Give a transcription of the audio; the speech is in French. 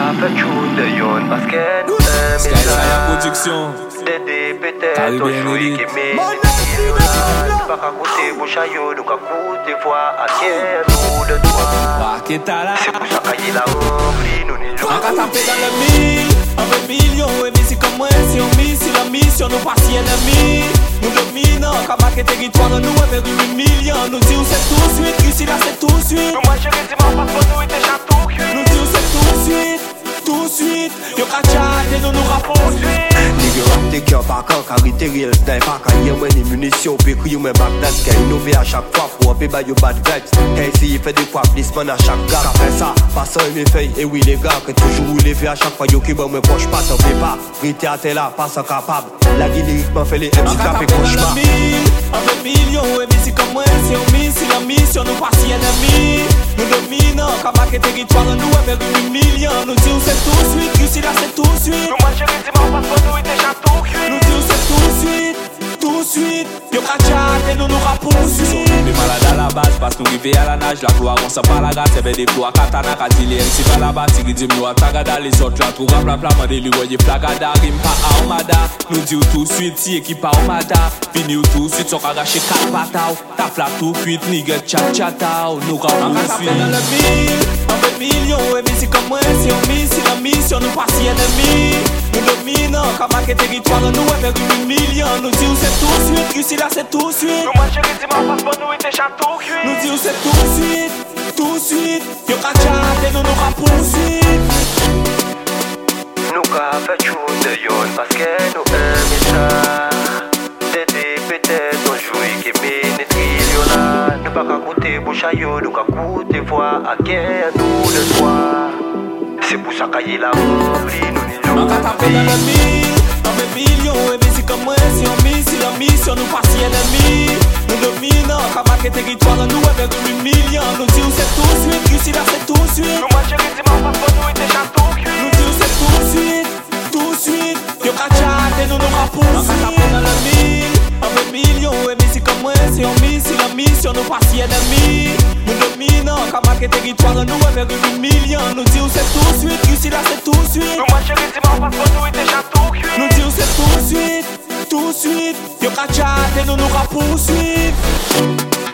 fait chou de yon parce que nous aimons ça. Sky Production. Dédé peut-être au jouy qui m'est pas qu'à côté bouchaillot, nous qu'à côté voix à terre, nous de toi. C'est pour ça qu'il a rempli, nous n'y jouons. On va taper dans le mille, avec millions, et si comme moi, si on mise, si la mission nous passe ennemi. Nous dominons, comme à quel territoire nous avec 8 millions. Nous disons c'est tout de suite, ici là c'est tout de suite. Nous moi chérie, dis-moi pas pour nous et tes châteaux cul. Nous disons c'est tout de suite, tout de suite. Yo kachat et nous rappons suite. Nigga rap tes cœurs par quand carité réel snipe pas qu'à y avoir des munitions puis crier mais Bagdad qui a innové à chaque fois pour appeler by your bad vibes qui a essayé fait des fois placement à chaque gars après ça passant mes feuilles et oui les gars que toujours levé à chaque fois yo qui bon me poche pas t'en fais pas rité à tes là pas sans capable la guide lyriquement fait les MC tapé cauchemar avec millions et si comme moi si on mise si la mission nous passe ennemi. Nous dominons comme à quel territoire nous avec 8 millions. Nous disons c'est tout de suite, ici là c'est tout de suite. Nous moi chérie, dis-moi pas pour nous et tes châteaux cul. Nous disons c'est tout de suite, tout de suite. Yo kachat et nous rappons suite. Les malades à la base parce que nous vivons à la nage. La gloire on s'en parle à gâte, c'est des flots à katana. Quand il est MC par la bas, il dit nous à tagada. Les autres là tout rap la plat, mandé lui voyez flagada. Rime pas à Omada. Nous disons tout de suite, si équipe à Omada. Fini ou tout de suite, on a gâché 4 patao. Ta flat tout cuite, nigga chat chatao. Nous rappons suite. Dans le mille, avec millions et si comme moi si on mise, si la mission nous passe ennemi. Nous dominons comme à quel territoire nous avec 8 millions. Nous disons c'est tout de suite, ici là c'est tout de suite. Nous moi chérie, dis-moi pas pour nous et tes châteaux cul. Nous disons c'est tout de suite, tout de suite. Yo kachat et nous rappons suite. Nous qu'a fait chou de yon parce que nous aimons ça. Dédé peut-être au jouy qui m'est trillion là. Nous pas qu'à côté bouchaillot, nous qu'à côté voix à guerre, nous de toi. C'est pour ça qu'il a rempli, nous n'y jouons. On va taper dans le mille, avec millions et si comme moi si on mise, si la mission nous passe ennemi. Nous dominons comme à quel territoire nous avec 8 millions. Nous disons c'est tout de suite, ici là c'est tout de suite. Nous moi chérie, dis-moi pas pour nous et tes châteaux cul. Nous disons c'est tout de suite, tout de suite. Yo kachat et nous rappons suite. On va taper dans le mille, avec millions et si comme moi si on mise, si la mission nous passe ennemi. Nous dominons comme à quel territoire nous avec 8 millions. Nous disons c'est tout de suite, ici là c'est tout de suite. Nous moi chérie, dis-moi pas pour nous et tes châteaux cul. Nous disons c'est tout de suite, tout de suite. Yo kachat et nous rappons suite.